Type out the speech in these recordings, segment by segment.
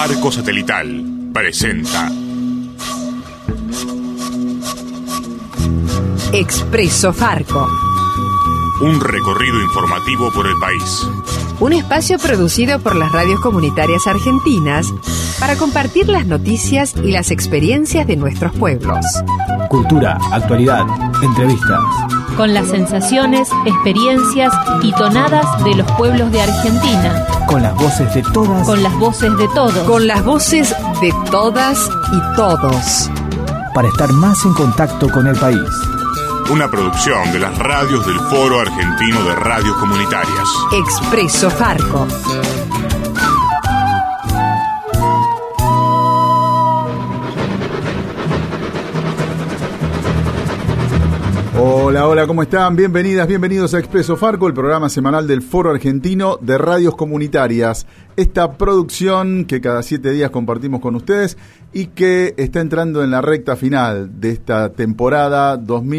Farco Satelital presenta Expreso Farco. Un recorrido informativo por el país. Un espacio producido por las radios comunitarias argentinas para compartir las noticias y las experiencias de nuestros pueblos. Cultura, actualidad, entrevistas. Con las sensaciones, experiencias y tonadas de los pueblos de Argentina. Con las voces de todas. Con las voces de todos. Con las voces de todas y todos. Para estar más en contacto con el país. Una producción de las radios del Foro Argentino de Radios Comunitarias. Expreso Farco. Hola, ¿cómo están? Bienvenidas, bienvenidos a Expreso Farco, el programa semanal del Foro Argentino de Radios Comunitarias. Esta producción que cada 7 días compartimos con ustedes y que está entrando en la recta final de esta temporada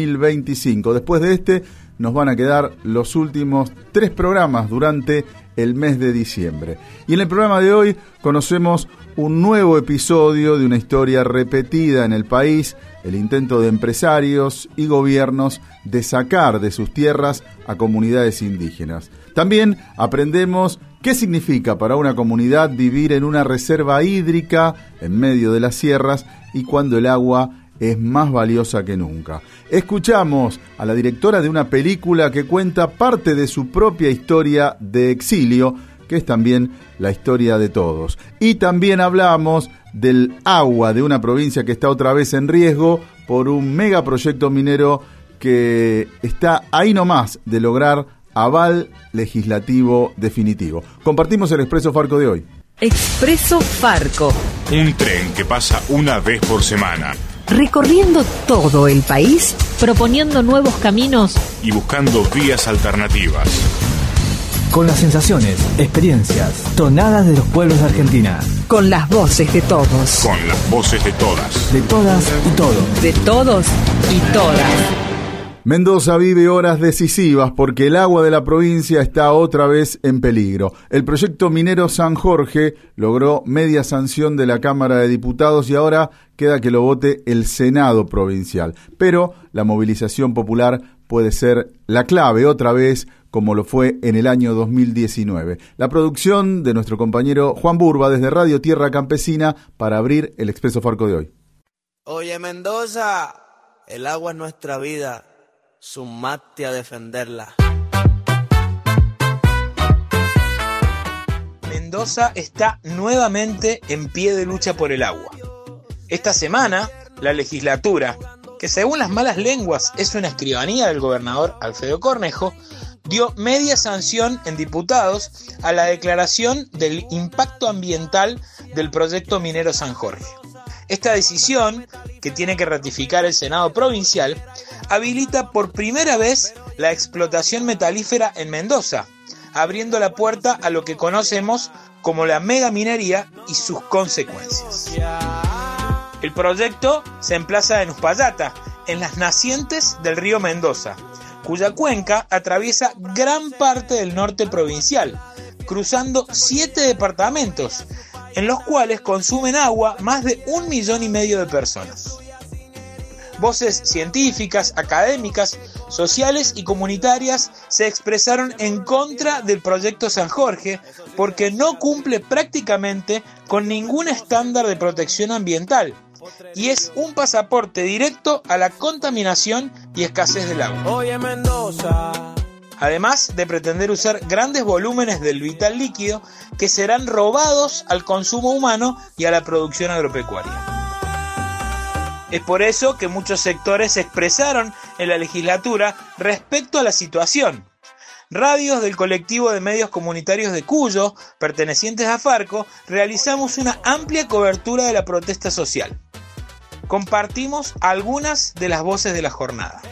2025. Después de este nos van a quedar los últimos 3 programas durante el mes de diciembre. Y en el programa de hoy conocemos un nuevo episodio de una historia repetida en el país, el intento de empresarios y gobiernos de sacar de sus tierras a comunidades indígenas. También aprendemos qué significa para una comunidad vivir en una reserva hídrica en medio de las sierras y cuando el agua es más valiosa que nunca. Escuchamos a la directora de una película que cuenta parte de su propia historia de exilio, que es también la historia de todos. Y también hablamos del agua de una provincia que está otra vez en riesgo por un megaproyecto minero que está ahí nomás de lograr aval legislativo definitivo. Compartimos el Expreso Farco de hoy. Expreso Farco. Un tren que pasa una vez por semana. Recorriendo todo el país, proponiendo nuevos caminos y buscando vías alternativas. Con las sensaciones, experiencias, tonadas de los pueblos de Argentina. Con las voces de todos. Con las voces de todas. De todas y todos. De todos y todas. Mendoza vive horas decisivas porque el agua de la provincia está otra vez en peligro. El proyecto minero San Jorge logró media sanción de la Cámara de Diputados y ahora queda que lo vote el Senado provincial. Pero la movilización popular puede ser la clave otra vez, como lo fue en el año 2019. La producción de nuestro compañero Juan Burba desde Radio Tierra Campesina para abrir el Expreso Farco de hoy. Oye, Mendoza, el agua es nuestra vida. Sumate a defenderla. Mendoza está nuevamente en pie de lucha por el agua. Esta semana, la legislatura, que según las malas lenguas es una escribanía del gobernador Alfredo Cornejo, dio media sanción en diputados a la declaración del impacto ambiental del proyecto minero San Jorge. Esta decisión, que tiene que ratificar el Senado provincial, habilita por primera vez la explotación metalífera en Mendoza, abriendo la puerta a lo que conocemos como la megaminería y sus consecuencias. El proyecto se emplaza en Uspallata, en las nacientes del río Mendoza, cuya cuenca atraviesa gran parte del norte provincial, cruzando 7 departamentos, en los cuales consumen agua más de 1,5 millones de personas. Voces científicas, académicas, sociales y comunitarias se expresaron en contra del proyecto San Jorge porque no cumple prácticamente con ningún estándar de protección ambiental y es un pasaporte directo a la contaminación y escasez del agua. Oye, Mendoza. Además de pretender usar grandes volúmenes del vital líquido que serán robados al consumo humano y a la producción agropecuaria. Es por eso que muchos sectores se expresaron en la legislatura respecto a la situación. Radios del colectivo de medios comunitarios de Cuyo, pertenecientes a Farco, realizamos una amplia cobertura de la protesta social. Compartimos algunas de las voces de la jornada.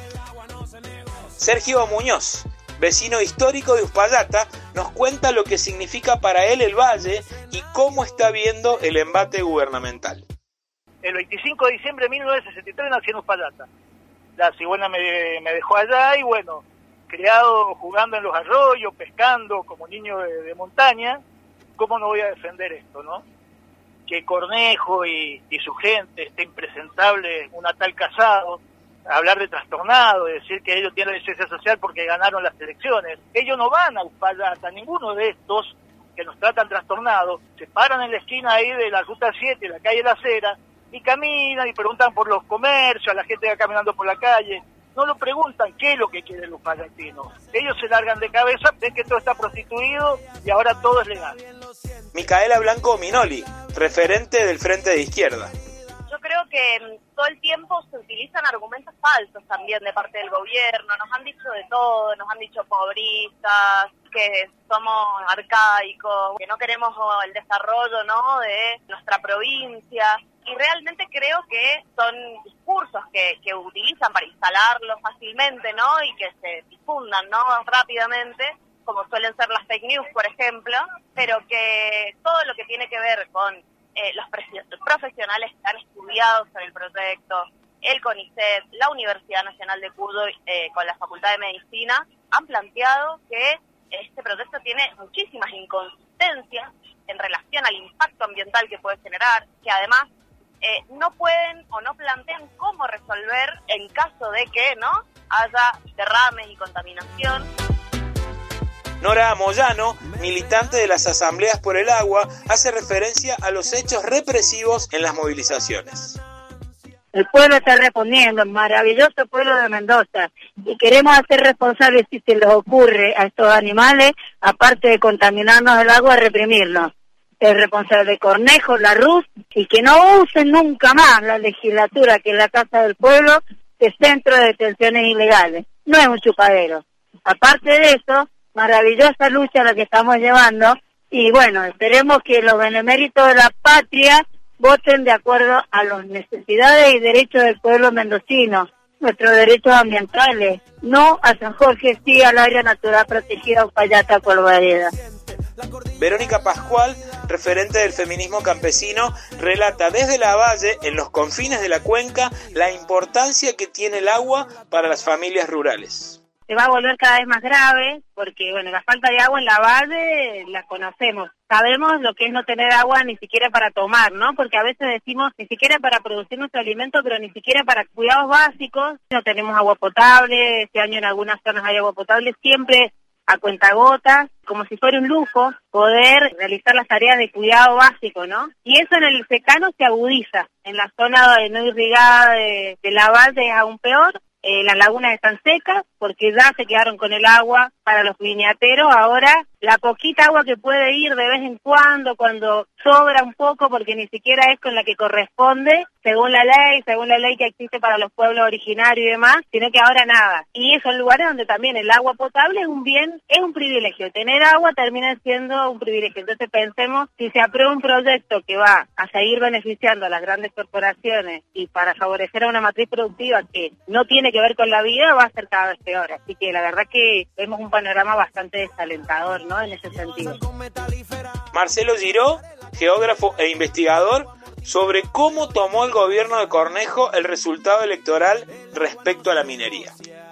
Sergio Muñoz, vecino histórico de Uspallata, nos cuenta lo que significa para él el valle y cómo está viendo el embate gubernamental. El 25 de diciembre de 1963 nací en Uspallata. La cigüeña me dejó allá y bueno, criado jugando en los arroyos, pescando como niño de montaña, ¿cómo no voy a defender esto, no? que Cornejo y su gente esté impresentable, una tal Casado, hablar de trastornado, decir que ellos tienen licencia social porque ganaron las elecciones. Ellos no van a Uspallata, ninguno de estos que nos tratan trastornados, se paran en la esquina ahí de la Ruta 7, la calle La Cera, y caminan y preguntan por los comercios, a la gente que va caminando por la calle. No lo preguntan qué es lo que quieren los uspallatinos. Ellos se largan de cabeza, ven que todo está prostituido y ahora todo es legal. Micaela Blanco Minoli, referente del Frente de Izquierda. Yo creo que todo el tiempo se utilizan argumentos falsos también de parte del gobierno. Nos han dicho de todo, nos han dicho pobristas, que somos arcaicos, que no queremos el desarrollo, ¿no?, de nuestra provincia. Y realmente creo que son discursos que utilizan para instalarlos fácilmente, ¿no?, y que se difundan, ¿no?, rápidamente, como suelen ser las fake news, por ejemplo, pero que todo lo que tiene que ver con los profesionales que han estudiado sobre el proyecto, el CONICET, la Universidad Nacional de Cuyo con la Facultad de Medicina, han planteado que este proyecto tiene muchísimas inconsistencias en relación al impacto ambiental que puede generar, que además no pueden o no plantean cómo resolver en caso de que no haya derrames y contaminación. Nora Moyano, militante de las Asambleas por el Agua, hace referencia a los hechos represivos en las movilizaciones. El pueblo está respondiendo, el maravilloso pueblo de Mendoza, y queremos hacer responsables si se les ocurre a estos animales, aparte de contaminarnos el agua, reprimirnos. Es responsable de Cornejo, la RUS, y que no usen nunca más la legislatura, que es la Casa del Pueblo, de centro de detenciones ilegales. No es un chupadero. Aparte de eso, maravillosa lucha la que estamos llevando, y bueno, esperemos que los beneméritos de la patria voten de acuerdo a las necesidades y derechos del pueblo mendocino, nuestros derechos ambientales, no a San Jorge, sí al área natural protegida Uspallata Polvareda. Verónica Pascual, referente del feminismo campesino, relata desde Lavalle, en los confines de la cuenca, la importancia que tiene el agua para las familias rurales. Se va a volver cada vez más grave, porque bueno, la falta de agua en Lavalle la conocemos. Sabemos lo que es no tener agua ni siquiera para tomar, ¿no? Porque a veces decimos ni siquiera para producir nuestro alimento, pero ni siquiera para cuidados básicos. No tenemos agua potable, este año en algunas zonas hay agua potable, siempre a cuentagotas, como si fuera un lujo poder realizar las tareas de cuidado básico, ¿no? Y eso en el secano se agudiza. En la zona no irrigada de Lavalle es aún peor. Las lagunas están secas porque ya se quedaron con el agua para los viñateros. Ahora la poquita agua que puede ir de vez en cuando sobra un poco, porque ni siquiera es con la que corresponde según la ley que existe para los pueblos originarios y demás, sino que ahora nada. Y son lugares donde también el agua potable es un bien, es un privilegio. Tener agua termina siendo un privilegio. Entonces pensemos, si se aprueba un proyecto que va a seguir beneficiando a las grandes corporaciones y para favorecer a una matriz productiva que no tiene que ver con la vida, va a ser cada vez peor. Así que la verdad que vemos un panorama bastante desalentador, ¿no?, en ese sentido. Marcelo Giró, geógrafo e investigador, sobre cómo tomó el gobierno de Cornejo el resultado electoral respecto a la minería.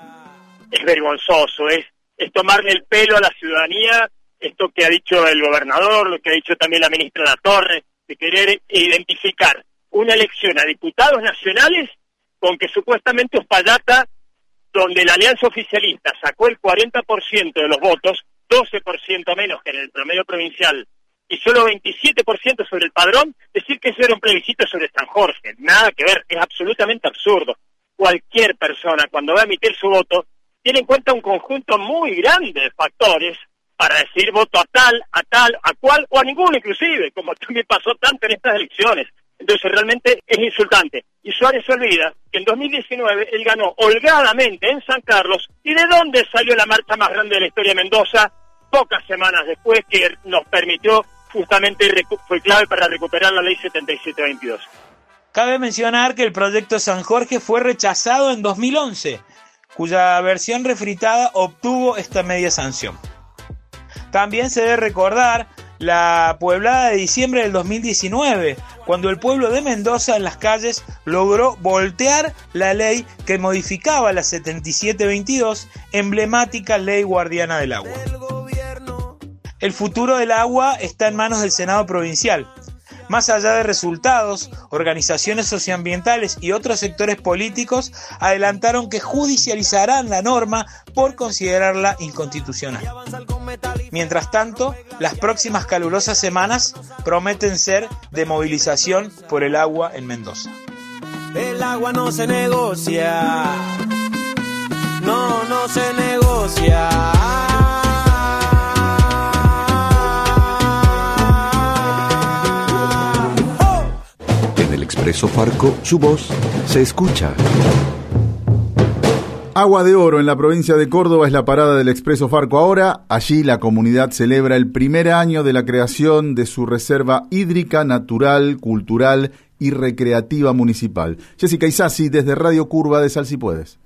Es vergonzoso, es tomarle el pelo a la ciudadanía, esto que ha dicho el gobernador, lo que ha dicho también la ministra Latorre, de querer identificar una elección a diputados nacionales con que supuestamente Uspallata, donde la alianza oficialista sacó el 40% de los votos, 12% menos que en el promedio provincial, y solo 27% sobre el padrón, decir que eso era un plebiscito sobre San Jorge. Nada que ver, es absolutamente absurdo. Cualquier persona, cuando va a emitir su voto, tiene en cuenta un conjunto muy grande de factores para decir voto a tal, a cual, o a ninguno inclusive, como también pasó tanto en estas elecciones. Entonces realmente es insultante. Y Suárez se olvida que en 2019 él ganó holgadamente en San Carlos. ¿Y de dónde salió la marcha más grande de la historia de Mendoza? Pocas semanas después, que nos permitió justamente, fue clave para recuperar la ley 7722. Cabe mencionar que el proyecto San Jorge fue rechazado en 2011, cuya versión refritada obtuvo esta media sanción. También se debe recordar la pueblada de diciembre del 2019, cuando el pueblo de Mendoza en las calles logró voltear la ley que modificaba la 7722, emblemática ley guardiana del agua. El futuro del agua está en manos del Senado provincial. Más allá de resultados, organizaciones socioambientales y otros sectores políticos adelantaron que judicializarán la norma por considerarla inconstitucional. Mientras tanto, las próximas calurosas semanas prometen ser de movilización por el agua en Mendoza. El agua no se negocia, no se negocia. En el Expreso Farco, su voz se escucha. Agua de Oro en la provincia de Córdoba es la parada del Expreso Farco ahora. Allí la comunidad celebra el primer año de la creación de su reserva hídrica, natural, cultural y recreativa municipal. Jessica Isasi desde Radio Curva de Sal Si Puedes.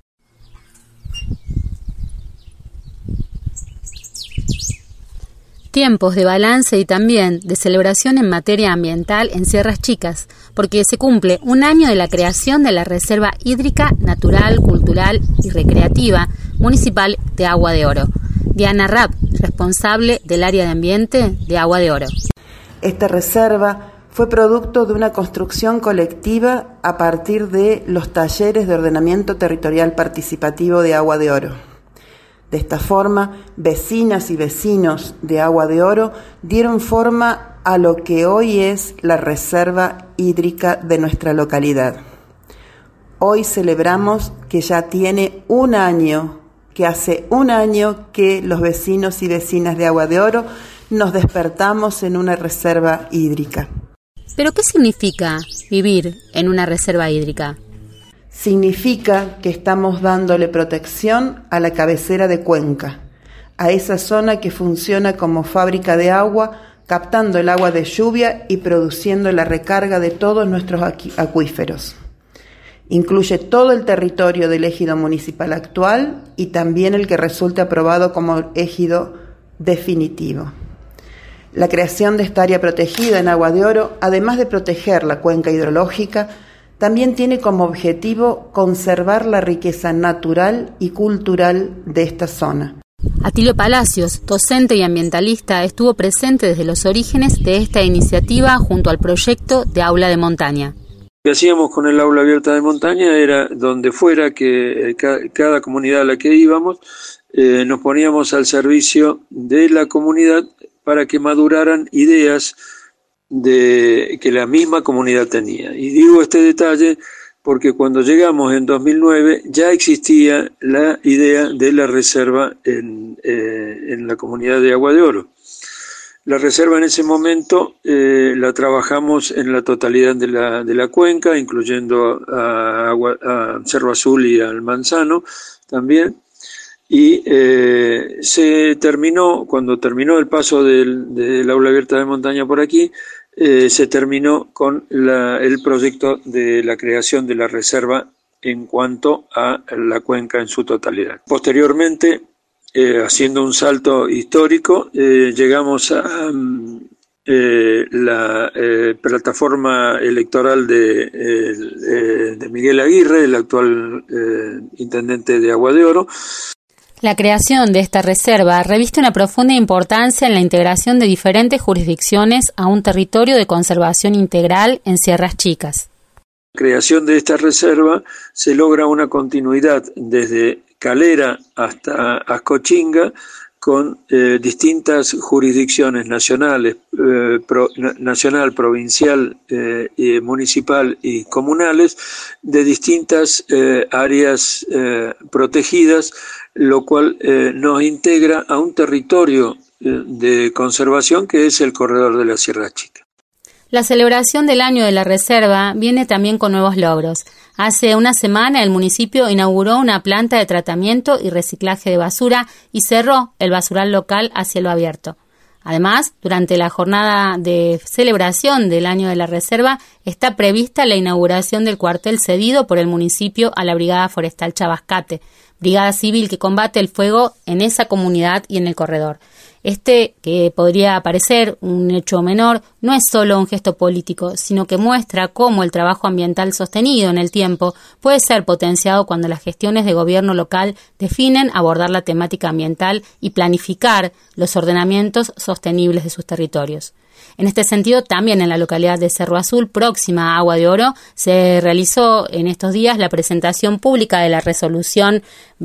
Tiempos de balance y también de celebración en materia ambiental en Sierras Chicas, porque se cumple un año de la creación de la Reserva Hídrica, Natural, Cultural y Recreativa Municipal de Agua de Oro. Diana Rapp, responsable del área de ambiente de Agua de Oro. Esta reserva fue producto de una construcción colectiva a partir de los talleres de ordenamiento territorial participativo de Agua de Oro. De esta forma, vecinas y vecinos de Agua de Oro dieron forma a lo que hoy es la reserva hídrica de nuestra localidad. Hoy celebramos que ya tiene un año, que hace un año que los vecinos y vecinas de Agua de Oro nos despertamos en una reserva hídrica. ¿Pero qué significa vivir en una reserva hídrica? Significa que estamos dándole protección a la cabecera de Cuenca, a esa zona que funciona como fábrica de agua, captando el agua de lluvia y produciendo la recarga de todos nuestros acuíferos. Incluye todo el territorio del ejido municipal actual y también el que resulte aprobado como ejido definitivo. La creación de esta área protegida en Agua de Oro, además de proteger la cuenca hidrológica, también tiene como objetivo conservar la riqueza natural y cultural de esta zona. Atilio Palacios, docente y ambientalista, estuvo presente desde los orígenes de esta iniciativa junto al proyecto de Aula de Montaña. Lo que hacíamos con el Aula Abierta de Montaña era, donde fuera que cada comunidad a la que íbamos, nos poníamos al servicio de la comunidad para que maduraran ideas que la misma comunidad tenía. Y digo este detalle porque cuando llegamos en 2009 ya existía la idea de la reserva en la comunidad de Agua de Oro. La reserva en ese momento la trabajamos en la totalidad de la cuenca, incluyendo a Cerro Azul y al Manzano también. Y se terminó, cuando terminó el paso del Aula Abierta de Montaña por aquí, se terminó con el proyecto de la creación de la reserva en cuanto a la cuenca en su totalidad. Posteriormente, haciendo un salto histórico, llegamos a la plataforma electoral de Miguel Aguirre, el actual intendente de Agua de Oro. La creación de esta reserva reviste una profunda importancia en la integración de diferentes jurisdicciones a un territorio de conservación integral en Sierras Chicas. La creación de esta reserva se logra una continuidad desde Calera hasta Ascochinga con distintas jurisdicciones nacionales, nacional, provincial, municipal y comunales de distintas áreas protegidas, lo cual nos integra a un territorio de conservación que es el corredor de la Sierra Chica. La celebración del año de la reserva viene también con nuevos logros. Hace una semana el municipio inauguró una planta de tratamiento y reciclaje de basura y cerró el basural local a cielo abierto. Además, durante la jornada de celebración del año de la reserva está prevista la inauguración del cuartel cedido por el municipio a la Brigada Forestal Chabascate, brigada civil que combate el fuego en esa comunidad y en el corredor. Este, que podría parecer un hecho menor, no es solo un gesto político, sino que muestra cómo el trabajo ambiental sostenido en el tiempo puede ser potenciado cuando las gestiones de gobierno local definen abordar la temática ambiental y planificar los ordenamientos sostenibles de sus territorios. En este sentido, también en la localidad de Cerro Azul, próxima a Agua de Oro, se realizó en estos días la presentación pública de la resolución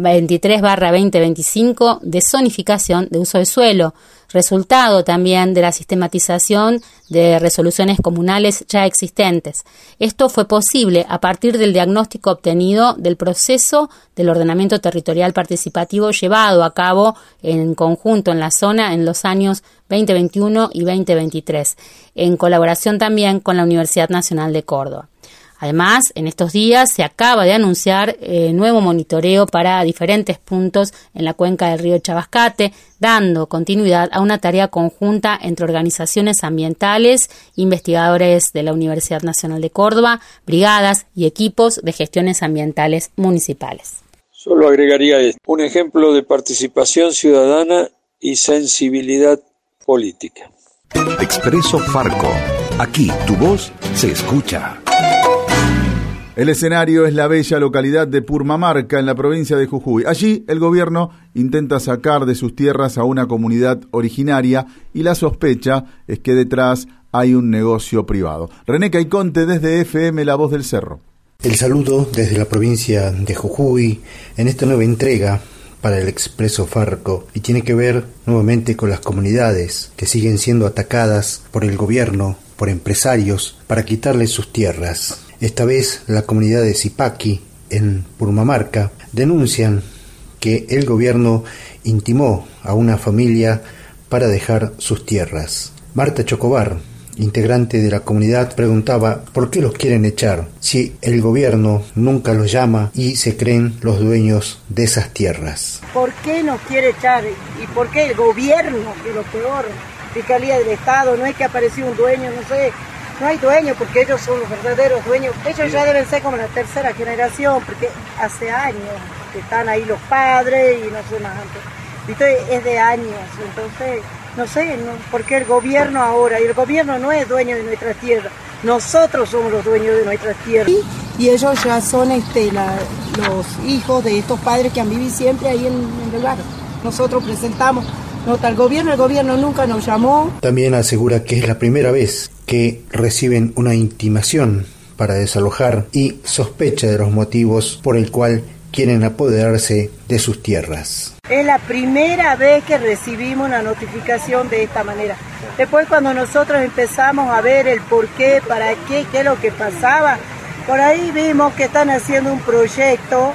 23/2025 de zonificación de uso de suelo, resultado también de la sistematización de resoluciones comunales ya existentes. Esto fue posible a partir del diagnóstico obtenido del proceso del ordenamiento territorial participativo llevado a cabo en conjunto en la zona en los años 2021 y 2023, en colaboración también con la Universidad Nacional de Córdoba. Además, en estos días se acaba de anunciar nuevo monitoreo para diferentes puntos en la cuenca del río Chabascate, dando continuidad a una tarea conjunta entre organizaciones ambientales, investigadores de la Universidad Nacional de Córdoba, brigadas y equipos de gestiones ambientales municipales. Solo agregaría esto, un ejemplo de participación ciudadana y sensibilidad política. Expreso Farco. Aquí tu voz se escucha. El escenario es la bella localidad de Purmamarca, en la provincia de Jujuy. Allí el gobierno intenta sacar de sus tierras a una comunidad originaria y la sospecha es que detrás hay un negocio privado. René Caiconte desde FM La Voz del Cerro. El saludo desde la provincia de Jujuy en esta nueva entrega para el Expreso Farco, y tiene que ver nuevamente con las comunidades que siguen siendo atacadas por el gobierno, por empresarios, para quitarles sus tierras. Esta vez la comunidad de Zipaqui, en Purmamarca, denuncian que el gobierno intimó a una familia para dejar sus tierras. Marta Chocobar, integrante de la comunidad, preguntaba por qué los quieren echar si el gobierno nunca los llama y se creen los dueños de esas tierras. ¿Por qué nos quiere echar? ¿Y por qué el gobierno, que es lo peor? Fiscalía del Estado, no es que apareció un dueño, no sé, no hay dueño porque ellos son los verdaderos dueños. Ellos ya deben ser como la tercera generación, porque hace años que están ahí los padres y no sé más antes. Entonces es de años, entonces no sé por qué el gobierno ahora, y el gobierno no es dueño de nuestra tierra, nosotros somos los dueños de nuestra tierra. Y ellos ya son los hijos de estos padres que han vivido siempre ahí en el lugar. Nosotros presentamos nota al gobierno, el gobierno nunca nos llamó. También asegura que es la primera vez que reciben una intimación para desalojar y sospecha de los motivos por el cual quieren apoderarse de sus tierras. Es la primera vez que recibimos una notificación de esta manera. Después, cuando nosotros empezamos a ver el por qué, para qué es lo que pasaba, por ahí vimos que están haciendo un proyecto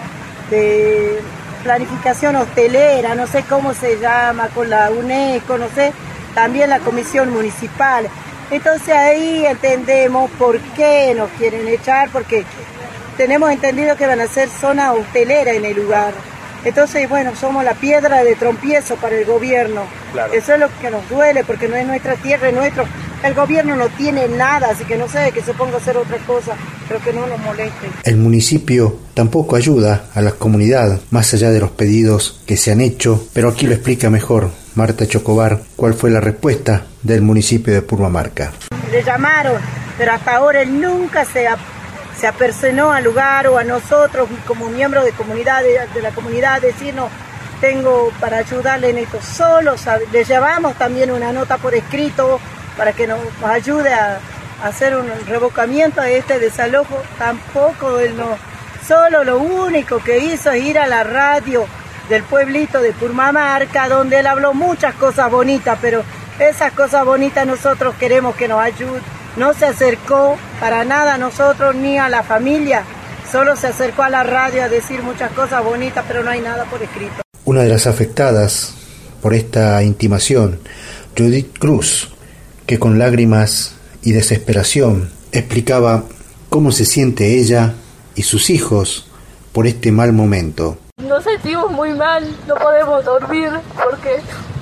de planificación hostelera, no sé cómo se llama, con la UNESCO, no sé, también la comisión municipal. Entonces ahí entendemos por qué nos quieren echar, porque tenemos entendido que van a hacer zona hotelera en el lugar. Entonces, bueno, somos la piedra de tropiezo para el gobierno. Claro. Eso es lo que nos duele, porque no es nuestra tierra, es nuestro. El gobierno no tiene nada, así que no sé, que se ponga a hacer otra cosa, pero que no nos moleste. El municipio tampoco ayuda a la comunidad, más allá de los pedidos que se han hecho, pero aquí lo explica mejor Marta Chocobar cuál fue la respuesta del municipio de Purmamarca. Le llamaron, pero hasta ahora él nunca se apersonó al lugar o a nosotros como miembros de la comunidad, decirnos, tengo para ayudarle en esto. Solo le llevamos también una nota por escrito para que nos ayude a hacer un revocamiento a este desalojo. Tampoco él no, solo lo único que hizo es ir a la radio del pueblito de Purmamarca, donde él habló muchas cosas bonitas, pero esas cosas bonitas nosotros queremos que nos ayude. No se acercó para nada a nosotros ni a la familia, solo se acercó a la radio a decir muchas cosas bonitas, pero no hay nada por escrito. Una de las afectadas por esta intimación, Judith Cruz, que con lágrimas y desesperación explicaba cómo se siente ella y sus hijos por este mal momento. Nos sentimos muy mal, no podemos dormir porque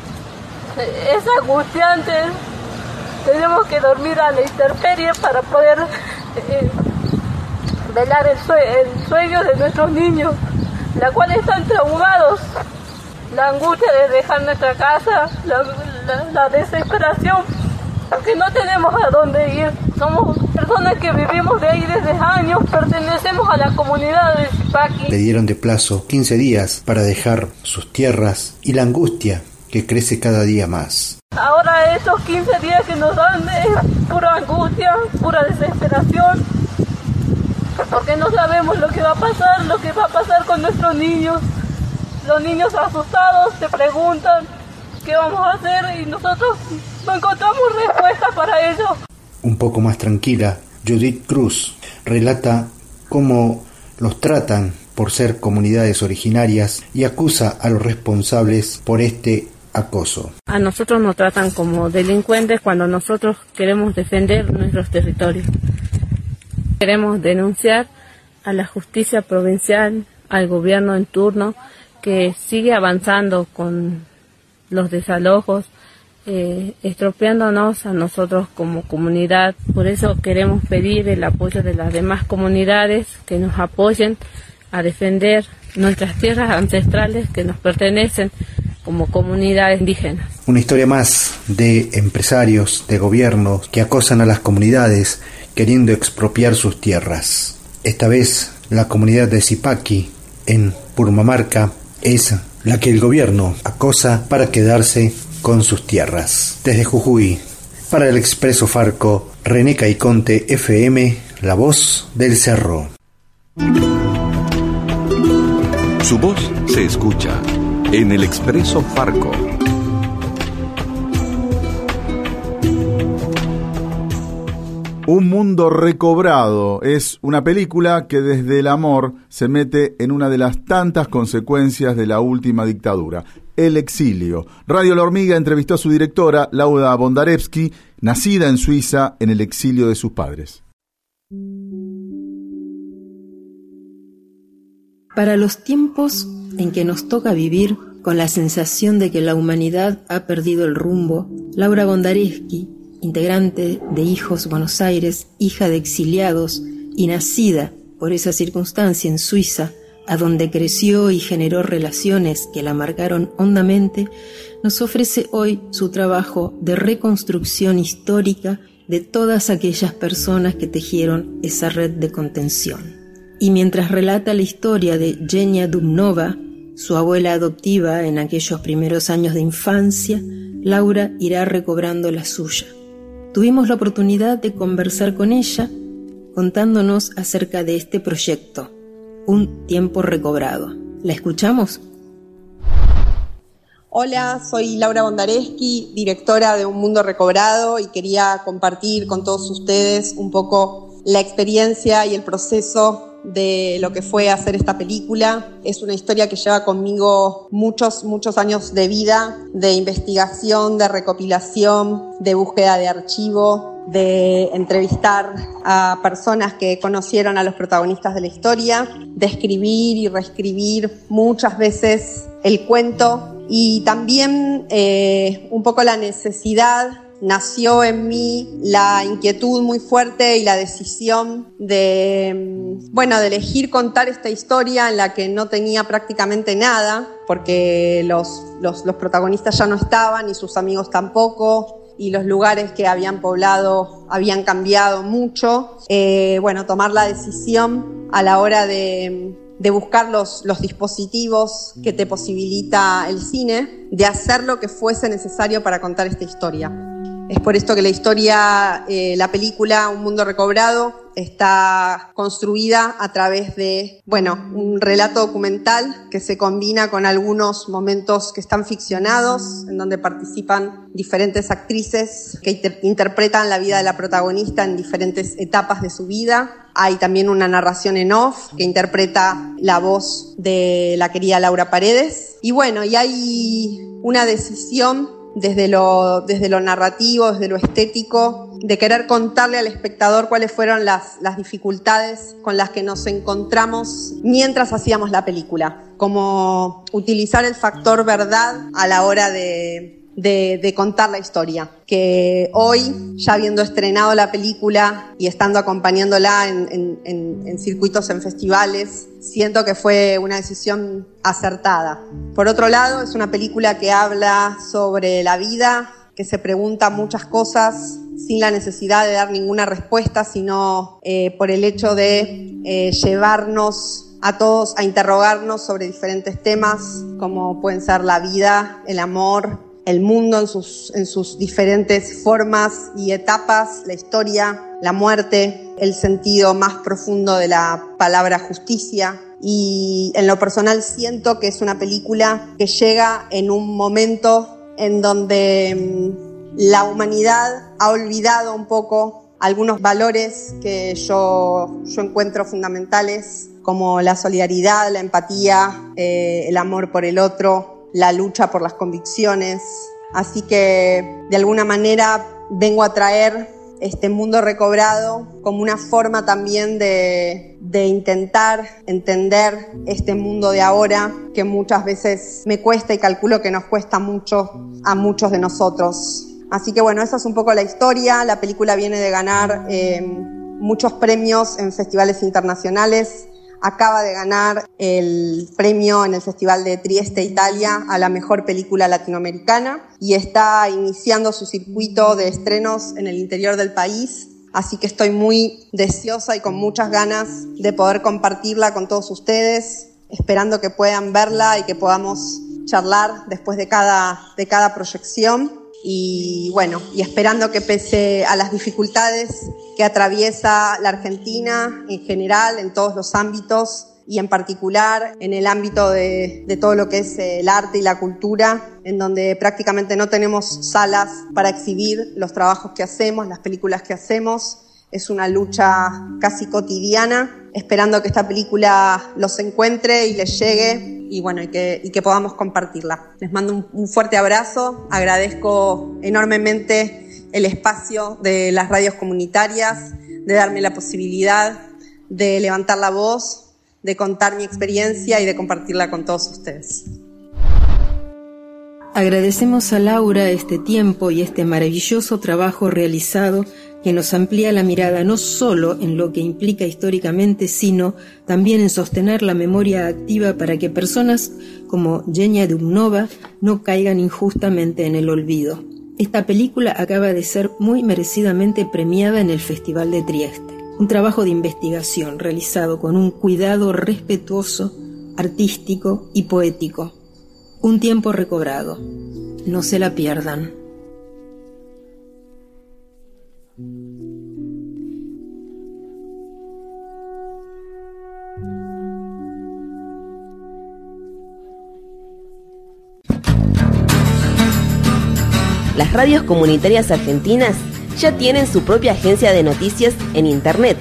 es angustiante. Tenemos que dormir a la intemperie para poder velar el sueño de nuestros niños, la cual están traumados. la angustia de dejar nuestra casa, la desesperación, porque no tenemos a dónde ir. Somos personas que vivimos de ahí desde años, pertenecemos a la comunidad de Zipaqui. Le dieron de plazo 15 días para dejar sus tierras y la angustia que crece cada día más. Ahora estos 15 días que nos dan es pura angustia, pura desesperación, porque no sabemos lo que va a pasar con nuestros niños. Los niños asustados se preguntan qué vamos a hacer y nosotros no encontramos respuesta para ello. Un poco más tranquila, Judith Cruz relata cómo los tratan por ser comunidades originarias y acusa a los responsables por este acoso. A nosotros nos tratan como delincuentes cuando nosotros queremos defender nuestros territorios. Queremos denunciar a la justicia provincial, al gobierno en turno, que sigue avanzando con los desalojos, estropeándonos a nosotros como comunidad. Por eso queremos pedir el apoyo de las demás comunidades que nos apoyen a defender nuestras tierras ancestrales que nos pertenecen como comunidades indígenas. Una historia más de empresarios, de gobiernos que acosan a las comunidades queriendo expropiar sus tierras. Esta vez la comunidad de Zipaqui en Purmamarca es la que el gobierno acosa para quedarse con sus tierras. Desde Jujuy, para el Expreso Farco, René Caiconte, FM, La Voz del Cerro. Su voz se escucha en el Expreso Farco. Un mundo recobrado es una película que desde el amor se mete en una de las tantas consecuencias de la última dictadura, el exilio. Radio La Hormiga entrevistó a su directora, Laura Bondarevsky, nacida en Suiza en el exilio de sus padres. Para los tiempos en que nos toca vivir con la sensación de que la humanidad ha perdido el rumbo, Laura Bondarevsky, integrante de Hijos Buenos Aires, hija de exiliados y nacida por esa circunstancia en Suiza, a donde creció y generó relaciones que la marcaron hondamente, nos ofrece hoy su trabajo de reconstrucción histórica de todas aquellas personas que tejieron esa red de contención. Y mientras relata la historia de Jenia Dubnova, su abuela adoptiva en aquellos primeros años de infancia, Laura irá recobrando la suya. Tuvimos la oportunidad de conversar con ella, contándonos acerca de este proyecto, Un tiempo recobrado. ¿La escuchamos? Hola, soy Laura Bondarevsky, directora de Un Mundo Recobrado, y quería compartir con todos ustedes un poco la experiencia y el proceso de lo que fue hacer esta película. Es una historia que lleva conmigo muchos años de vida, de investigación, de recopilación, de búsqueda de archivo, de entrevistar a personas que conocieron a los protagonistas de la historia, de escribir y reescribir muchas veces el cuento, y también un poco la necesidad. Nació en mí la inquietud muy fuerte y la decisión de elegir contar esta historia en la que no tenía prácticamente nada, porque los protagonistas ya no estaban y sus amigos tampoco, y los lugares que habían poblado habían cambiado mucho. Tomar la decisión a la hora de buscar los dispositivos que te posibilita el cine, de hacer lo que fuese necesario para contar esta historia. Es por esto que la historia, la película Un Mundo Recobrado, está construida a través de, un relato documental que se combina con algunos momentos que están ficcionados, en donde participan diferentes actrices que interpretan la vida de la protagonista en diferentes etapas de su vida. Hay también una narración en off que interpreta la voz de la querida Laura Paredes. Y hay una decisión desde lo narrativo, desde lo estético, de querer contarle al espectador cuáles fueron las dificultades con las que nos encontramos mientras hacíamos la película. Como utilizar el factor verdad a la hora de de contar la historia. Que hoy, ya habiendo estrenado la película y estando acompañándola en circuitos, en festivales, siento que fue una decisión acertada. Por otro lado, es una película que habla sobre la vida, que se pregunta muchas cosas sin la necesidad de dar ninguna respuesta, sino por el hecho de llevarnos a todos a interrogarnos sobre diferentes temas, como pueden ser la vida, el amor, el mundo en sus diferentes formas y etapas, la historia, la muerte, el sentido más profundo de la palabra justicia. Y en lo personal siento que es una película que llega en un momento en donde la humanidad ha olvidado un poco algunos valores que yo encuentro fundamentales, como la solidaridad, la empatía, el amor por el otro, la lucha por las convicciones. Así que, de alguna manera, vengo a traer este mundo recobrado como una forma también de intentar entender este mundo de ahora, que muchas veces me cuesta y calculo que nos cuesta mucho a muchos de nosotros. Así que bueno, esa es un poco la historia. La película viene de ganar muchos premios en festivales internacionales. Acaba de ganar el premio en el Festival de Trieste, Italia, a la mejor película latinoamericana y está iniciando su circuito de estrenos en el interior del país. Así que estoy muy deseosa y con muchas ganas de poder compartirla con todos ustedes, esperando que puedan verla y que podamos charlar después de cada proyección. Y bueno, y esperando que pese a las dificultades que atraviesa la Argentina en general, en todos los ámbitos y en particular en el ámbito de todo lo que es el arte y la cultura, en donde prácticamente no tenemos salas para exhibir los trabajos que hacemos, las películas que hacemos. Es una lucha casi cotidiana, esperando que esta película los encuentre y les llegue y bueno, y que podamos compartirla. Les mando un fuerte abrazo, agradezco enormemente el espacio de las radios comunitarias, de darme la posibilidad de levantar la voz, de contar mi experiencia y de compartirla con todos ustedes. Agradecemos a Laura este tiempo y este maravilloso trabajo realizado que nos amplía la mirada no solo en lo que implica históricamente, sino también en sostener la memoria activa para que personas como Yenia Dumnova no caigan injustamente en el olvido. Esta película acaba de ser muy merecidamente premiada en el Festival de Trieste. Un trabajo de investigación realizado con un cuidado respetuoso, artístico y poético. Un tiempo recobrado. No se la pierdan. Las radios comunitarias argentinas ya tienen su propia agencia de noticias en internet.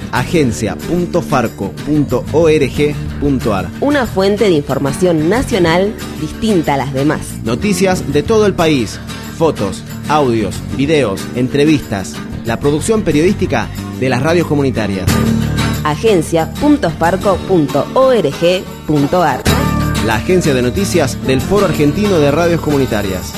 agencia.farco.org.ar. Una fuente de información nacional distinta a las demás. Noticias de todo el país, fotos, audios, videos, entrevistas, la producción periodística de las radios comunitarias. agencia.farco.org.ar. La agencia de noticias del Foro Argentino de Radios Comunitarias.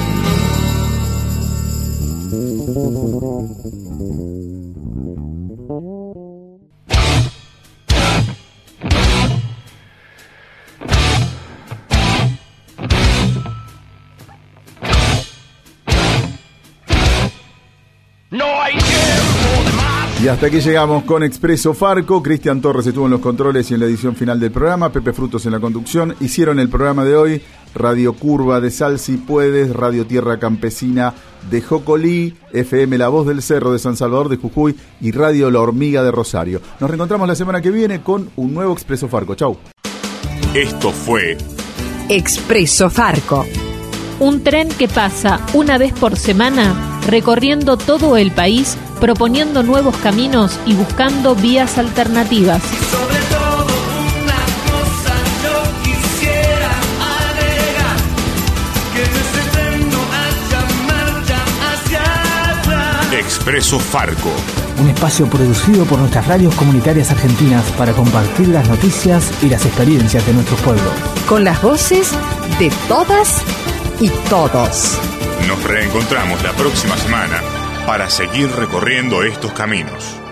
Y hasta aquí llegamos con Expreso Farco. Cristian Torres estuvo en los controles y en la edición final del programa. Pepe Frutos en la conducción. Hicieron el programa de hoy Radio Curva de Sal Si Puedes, Radio Tierra Campesina de Jocolí, FM La Voz del Cerro de San Salvador de Jujuy y Radio La Hormiga de Rosario. Nos reencontramos la semana que viene con un nuevo Expreso Farco. Chau. Esto fue Expreso Farco. Un tren que pasa una vez por semana recorriendo todo el país, proponiendo nuevos caminos y buscando vías alternativas. Sobre todo una cosa yo quisiera agregar, que no es eterno haya marcha hacia atrás. Expreso Farco. Un espacio producido por nuestras radios comunitarias argentinas para compartir las noticias y las experiencias de nuestros pueblos. Con las voces de todas y todos. Nos reencontramos la próxima semana para seguir recorriendo estos caminos.